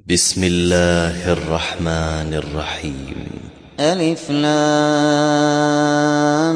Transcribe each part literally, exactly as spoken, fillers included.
بسم الله الرحمن الرحيم. ألف لام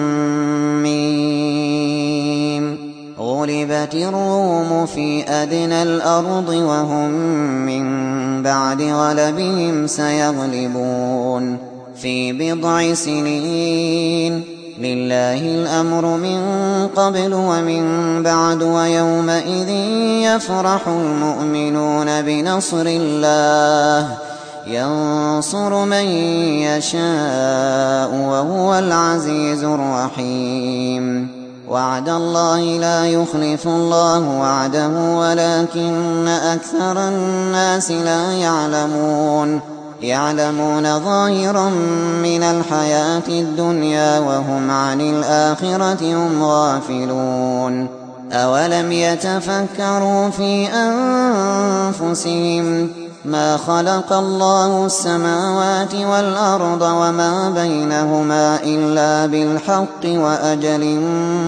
ميم. غلبت الروم في أدنى الأرض وهم من بعد غلبهم سيغلبون في بضع سنين. لله الأمر من قبل ومن بعد ويومئذ يفرح المؤمنون بنصر الله ينصر من يشاء وهو العزيز الرحيم. وعد الله لا يخلف الله وعده ولكن أكثر الناس لا يعلمون يعلمون ظاهرا من الحياة الدنيا وهم عن الآخرة هم غافلون. أولم يتفكروا في أنفسهم ما خلق الله السماوات والأرض وما بينهما إلا بالحق وأجل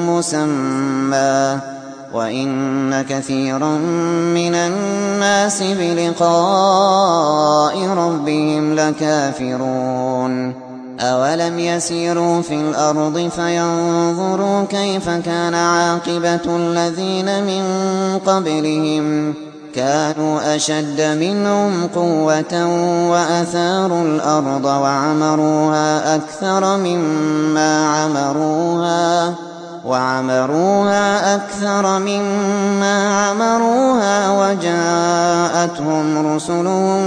مسمى وإن كثيرا من الناس بلقاء ربهم لكافرون. أولم يسيروا في الأرض فينظروا كيف كان عاقبة الذين من قبلهم كانوا أشد منهم قوة وأثاروا الأرض وعمروها أكثر مما عمروها وعمروها أكثر مما عمروها وجاءتهم رسلهم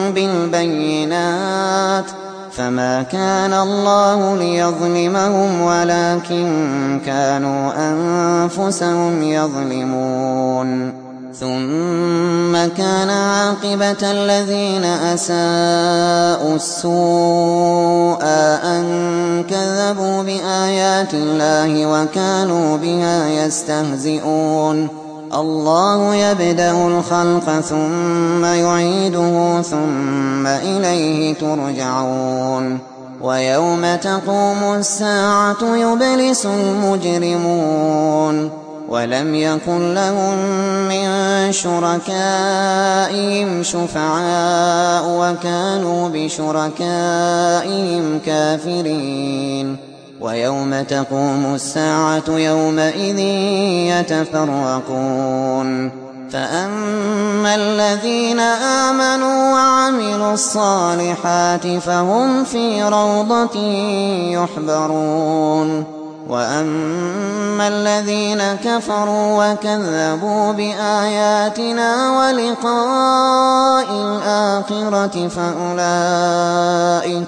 بالبينات فما كان الله ليظلمهم ولكن كانوا أنفسهم يظلمون. ثم كان عاقبة الذين أساءوا السوء أن كذبوا بآيات الله وكانوا بها يستهزئون. الله يبدأ الخلق ثم يعيده ثم إليه ترجعون. ويوم تقوم الساعة يبلس المجرمون ولم يكن لهم من شركائهم شفعاء وكانوا بشركائهم كافرين. ويوم تقوم الساعة يومئذ يتفرقون فأما الذين آمنوا وعملوا الصالحات فهم في روضة يحبرون وأما الذين كفروا وكذبوا بآياتنا ولقاء الآخرة فأولئك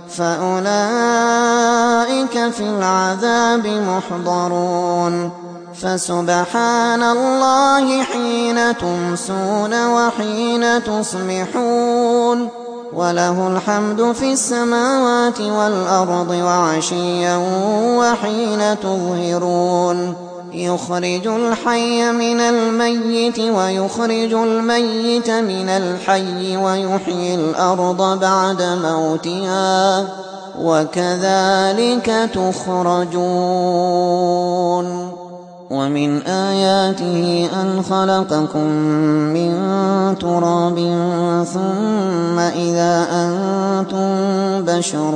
فأولئك في العذاب محضرون. فسبحان الله حين تمسون وحين تصبحون وله الحمد في السماوات والأرض وعشيا وحين تظهرون. يخرج الحي من الميت ويخرج الميت من الحي ويحيي الأرض بعد موتها وكذلك تخرجون. ومن آياته أن خلقكم من تراب ثم إذا أنتم بشر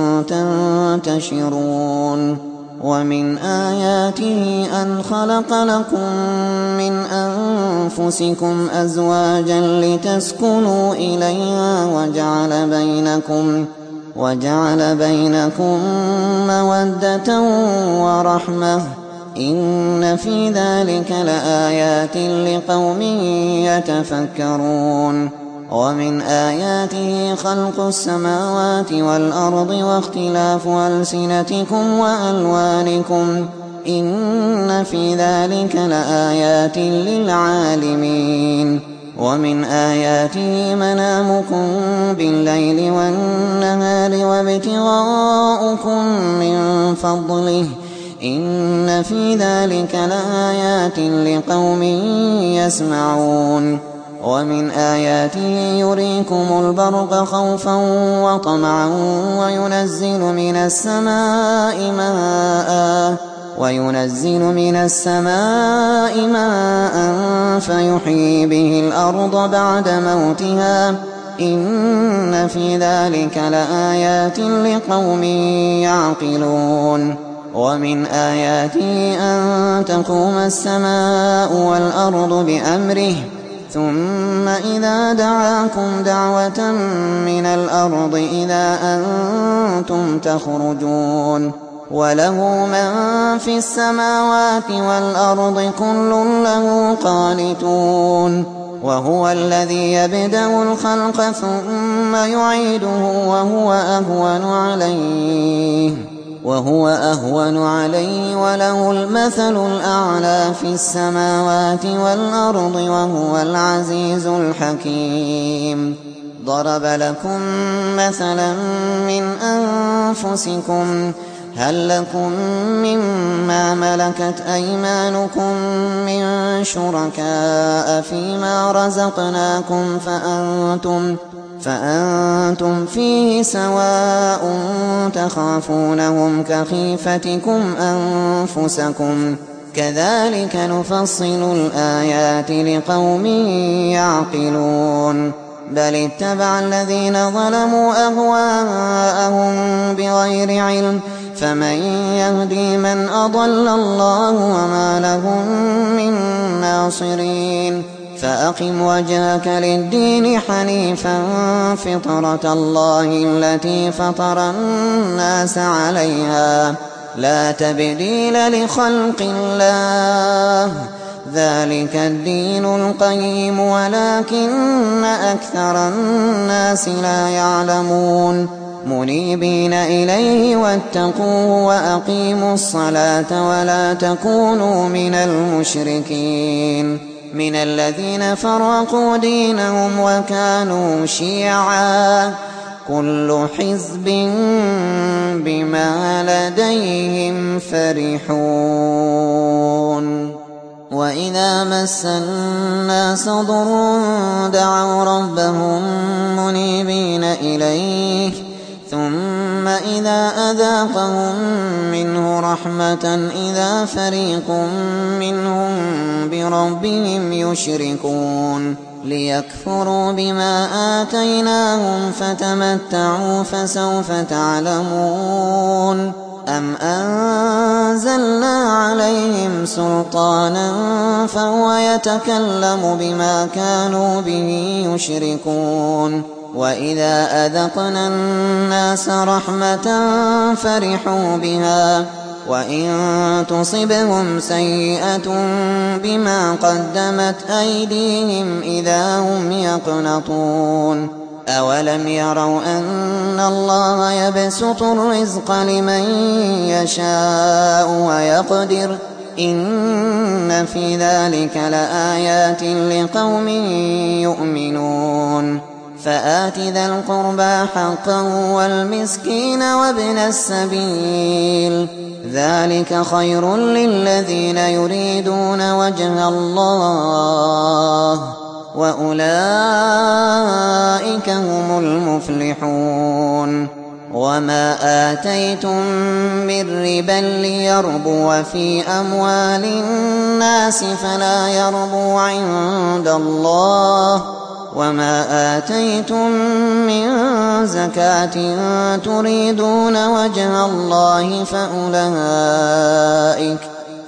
تنتشرون. ومن آياته أن خلق لكم من أنفسكم أزواجا لتسكنوا إليها وجعل بينكم وجعل بينكم مودة ورحمة إن في ذلك لآيات لقوم يتفكرون. ومن آياته خلق السماوات والأرض واختلاف ألسنتكم وألوانكم إن في ذلك لآيات للعالمين. ومن آياته منامكم بالليل والنهار وابتغاؤكم من فضله إن في ذلك لآيات لقوم يسمعون. ومن آياته يريكم البرق خوفا وطمعا وينزل من السماء ماء وينزل من السماء ماء فيحيي به الأرض بعد موتها إن في ذلك لآيات لقوم يعقلون ومن آياته أن تقوم السماء والأرض بأمره ثم إذا دعاكم دعوة من الأرض إذا أنتم تخرجون وله من في السماوات والأرض كل له قانتون وهو الذي يبدأ الخلق ثم يعيده وهو أهون عليه وهو أهون عليه وله المثل الأعلى في السماوات والأرض وهو العزيز الحكيم ضرب لكم مثلا من أنفسكم هل لكم مما ملكت أيمانكم من شركاء فيما رزقناكم فأنتم فأنتم فيه سواء تخافونهم كخيفتكم أنفسكم كذلك نفصل الآيات لقوم يعقلون بل اتبع الذين ظلموا أهواءهم بغير علم فمن يهدي من أضل الله وما لهم من ناصرين فأقم وجهك للدين حنيفا فطرة الله التي فطر الناس عليها لا تبديل لخلق الله ذلك الدين القيم ولكن أكثر الناس لا يعلمون منيبين إليه واتقوه وأقيموا الصلاة ولا تكونوا من المشركين من الذين فرقوا دينهم وكانوا شيعا كل حزب بما لديهم فرحون وإذا مس الناس ضر دعوا ربهم منيبين إليه ثم إذا أذاقهم منه رحمة إذا فريق منهم بربهم يشركون ليكفروا بما آتيناهم فتمتعوا فسوف تعلمون أم أنزلنا عليهم سلطانا فهو يتكلم بما كانوا به يشركون وإذا أذقنا الناس رحمة فرحوا بها وإن تصبهم سيئة بما قدمت أيديهم إذا هم يقنطون أولم يروا أن الله يبسط الرزق لمن يشاء ويقدر إن في ذلك لآيات لقوم يؤمنون فآت ذا القربى حقه والمسكين وابن السبيل ذلك خير للذين يريدون وجه الله وأولئك هم المفلحون وما آتيتم من ربا ليربو في أموال الناس فلا يربو عند الله وما آتيتم من زكاة تريدون وجه الله فأولئك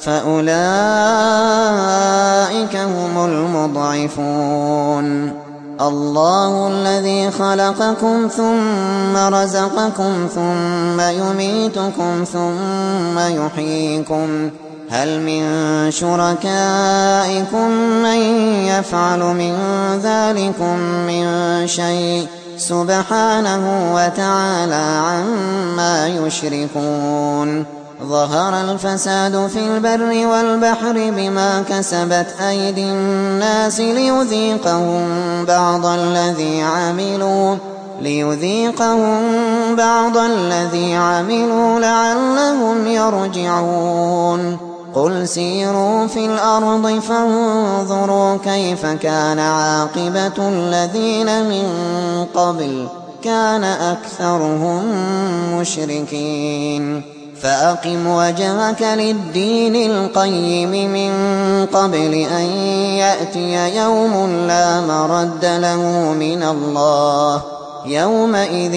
فأولئك هم المضعفون الله الذي خلقكم ثم رزقكم ثم يميتكم ثم يحييكم هل من شركائكم من يفعل من ذلكم من شيء سبحانه وتعالى عما يشركون ظهر الفساد في البر والبحر بما كسبت أيدي الناس ليذيقهم بعض الذي عملوا ليذيقهم بعض الذي عملوا لعلهم يرجعون قل سيروا في الأرض فانظروا كيف كان عاقبة الذين من قبل كان أكثرهم مشركين فأقم وجهك للدين القيم من قبل أن يأتي يوم لا مرد له من الله يومئذ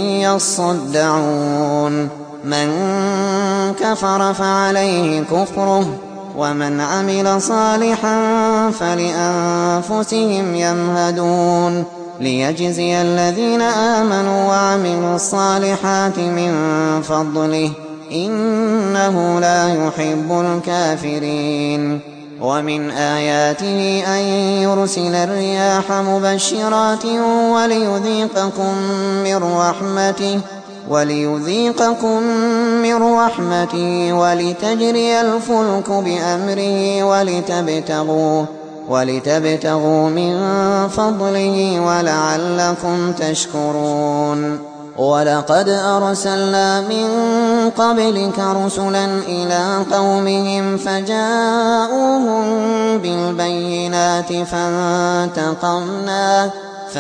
يصدعون من كفر فعليه كفره ومن عمل صالحا فلأنفسهم يمهدون ليجزي الذين آمنوا وعملوا الصالحات من فضله إنه لا يحب الكافرين ومن آياته أن يرسل الرياح مبشرات وليذيقكم من رحمته وليذيقكم من رحمته ولتجري الفلك بأمره ولتبتغوا ولتبتغوا من فضله ولعلكم تشكرون ولقد أرسلنا من قبلك رسلا إلى قومهم فجاءوهم بالبينات فانتقمنا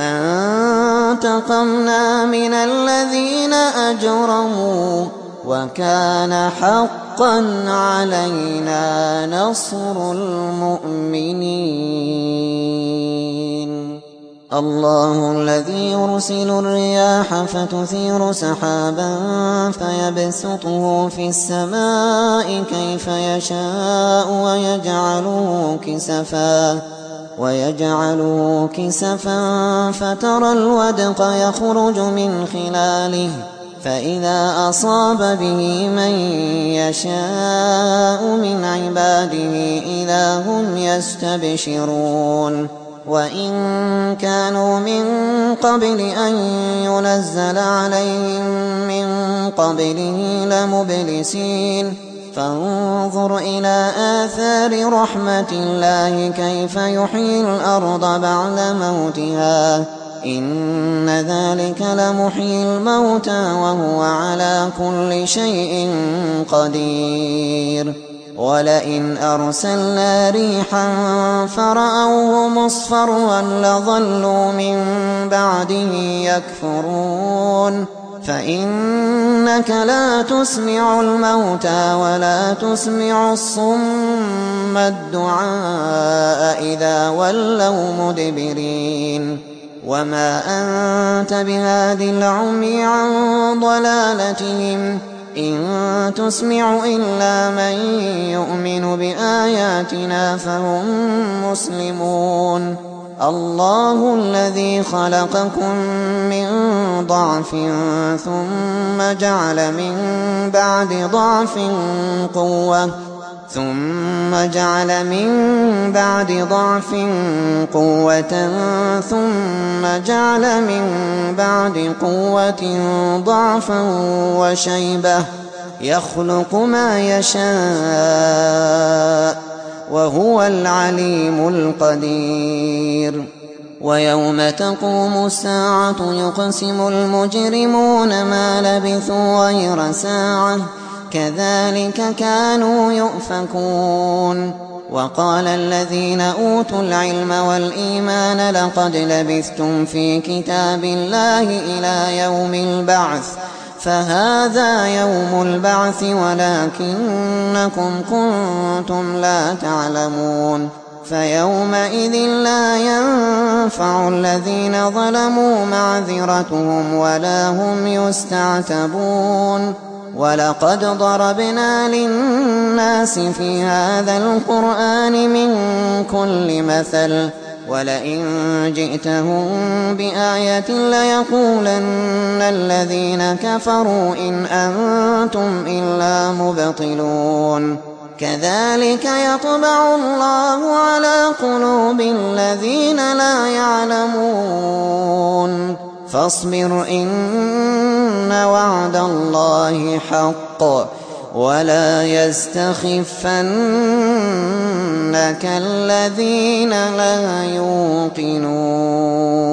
فانتقمنا من الذين أجرموا وكان حقا علينا نصر المؤمنين الله الذي يرسل الرياح فتثير سحابا فيبسطه في السماء كيف يشاء ويجعله كسفا ويجعله كسفا فترى الودق يخرج من خلاله فإذا أصاب به من يشاء من عباده إذا هم يستبشرون وإن كانوا من قبل أن ينزل عليهم من قبله لمبلسين فانظر إلى آثار رحمة الله كيف يحيي الأرض بعد موتها إن ذلك لمحيي الموتى وهو على كل شيء قدير ولئن أرسلنا ريحا فرأوه مصفرا لظلوا من بعده يكفرون فإنك لا تسمع الموتى ولا تسمع الصم الدعاء إذا ولوا مدبرين وما أنت بهاد العمي عن ضلالتهم إن تسمع إلا من يؤمن بآياتنا فهم مسلمون الله الذي خلقكم من ضعف ثم جعل من بعد ضعف قوة ثم جعل من بعد ضعف قوة ثم جعل من بعد قوة ضعفا وشيبة يخلق ما يشاء وهو العليم القدير ويوم تقوم الساعة يقسم المجرمون ما لبثوا غير ساعة كذلك كانوا يؤفكون وقال الذين أوتوا العلم والإيمان لقد لبثتم في كتاب الله إلى يوم البعث فهذا يوم البعث ولكنكم كنتم لا تعلمون فيومئذ لا ينفع الذين ظلموا معذرتهم ولا هم يستعتبون ولقد ضربنا للناس في هذا القرآن من كل مثل ولئن جئتهم بآية ليقولن الذين كفروا إن أنتم إلا مبطلون كذلك يطبع الله على قلوب الذين لا يعلمون فاصبر إن وعد الله حق ولا يستخفنك الذين لا يوقنون